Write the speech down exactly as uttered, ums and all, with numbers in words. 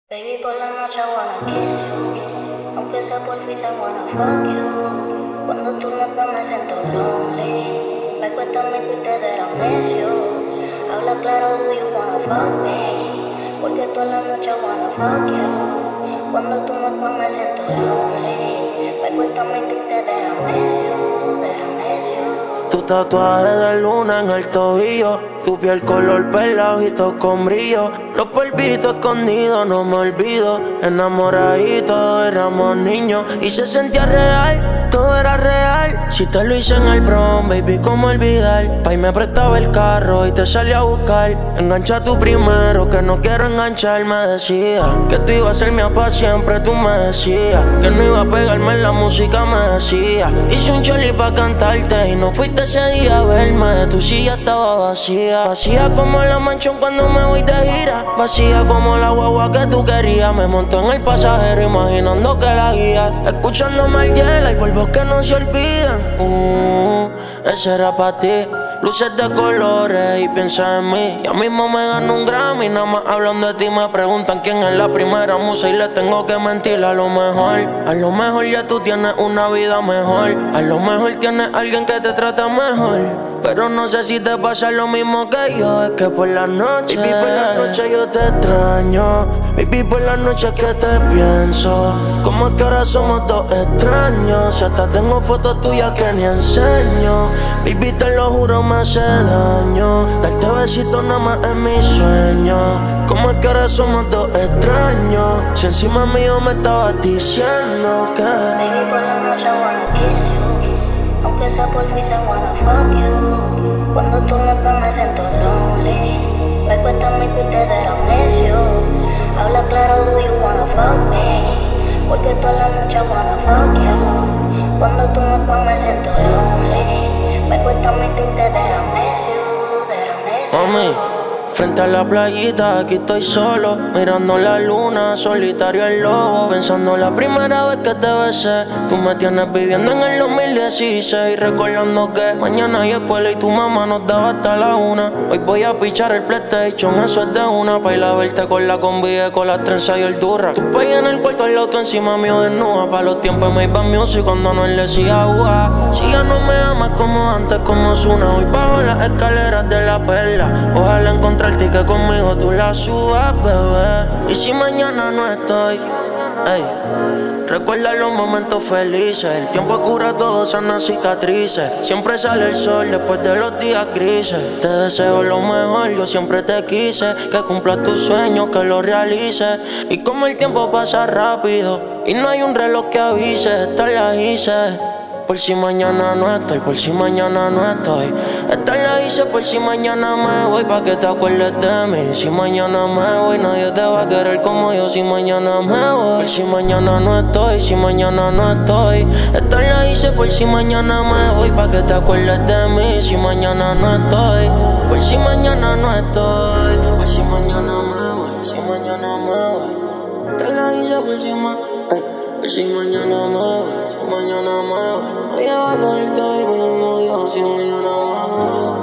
Baby, por la noche I wanna kiss you, aunque sea por fin I wanna fuck you. Cuando tú no estás me siento lonely, me cuesta admitirte that I miss you. Habla claro, do you wanna fuck me? Porque toda la noche I wanna fuck you. Cuando tú no estás me siento lonely, me cuesta admitirte that I miss you, that I miss you. Tu tatuaje de luna en el tobillo, tu piel color pelado y todo con brillo. Los polvitos escondidos, no me olvido. Enamoraditos, éramos niños y se sentía real, todo era real. Si te lo hice en el prom, baby, ¿cómo olvidar? Pai me prestaba el carro y te salí a buscar. Engancha tú primero, que no quiero enganchar. Me decía que tú ibas a ser mía pa' siempre, tú me decías que no iba a pegarme en la música, me decía. Hice un choli pa' cantarte y no fuiste ese día a verme. Tu silla estaba vacía, vacía como la mansión cuando me voy de gira, vacía como la guagua que tú querías. Me montó en el pasajero imaginando que la guía, escuchándome al hielo y polvos que no se olvidan. Uh, ese era pa' ti, luces de colores y piensa en mí. Ya mismo me gano un Grammy, nada más hablan de ti. Me preguntan quién es la primera musa y les tengo que mentir. A lo mejor, a lo mejor ya tú tienes una vida mejor. A lo mejor tienes alguien que te trata mejor. Pero no sé si te pasa lo mismo que yo. Es que por la noche, baby, por la noche yo te extraño. Baby, por la noche que te pienso. Como que ahora somos dos extraños. Si hasta tengo fotos tuyas que ni enseño. Baby, te lo juro, me hace daño darte besitos nada más en mis sueños. Como es que ahora somos dos extraños. Si encima mío me estabas diciendo que Baby, por la noche I wanna kiss you, aunque sea por fin I wanna fuck you. Cuando tú no estás me siento lonely, me cuesta admitirte that I miss you. Habla claro, do you wanna fuck me? Porque toda la noche I wanna fuck you. Cuando tú no estás me siento lonely, me cuesta admitirte that I miss you, that I miss you. Mami, frente a la playita, aquí estoy solo, mirando la luna, solitario el lobo. Pensando la primera vez que te besé. Tú me tienes viviendo en el dos mil dieciséis, recordando que mañana hay escuela y tu mamá nos daba hasta la una. Hoy voy a pichar el PlayStation, eso es de una. Pa' ir a verte con la combi, con las trenzas y el durra. Tu país en el cuarto, el auto encima mío desnuda. Pa' los tiempos me iba music cuando no le decía agua. Si ya no me amas como antes, como Zuna. Hoy bajo las escaleras de la perla. Ojalá encontrar y que conmigo tú la subas, bebé. Y si mañana no estoy, ey, recuerda los momentos felices. El tiempo cura todo, sana cicatrices. Siempre sale el sol después de los días grises. Te deseo lo mejor, yo siempre te quise. Que cumplas tus sueños, que los realices. Y como el tiempo pasa rápido y no hay un reloj que avise, esta la hice por si mañana no estoy, por si mañana no estoy. Esta la hice por si mañana me voy, pa' que te acuerdes de mí. Si mañana me voy, nadie te va a querer como yo. Si mañana me voy, por si mañana no estoy, si mañana no estoy. Esta la hice por si mañana me voy, pa' que te acuerdes de mí. Si mañana no estoy, por si mañana no estoy. Por si mañana me voy, si mañana me voy. Esta la hice por si ma, eh, por si mañana me voy. Mañana me voy a llevar el time, si mañana me voy.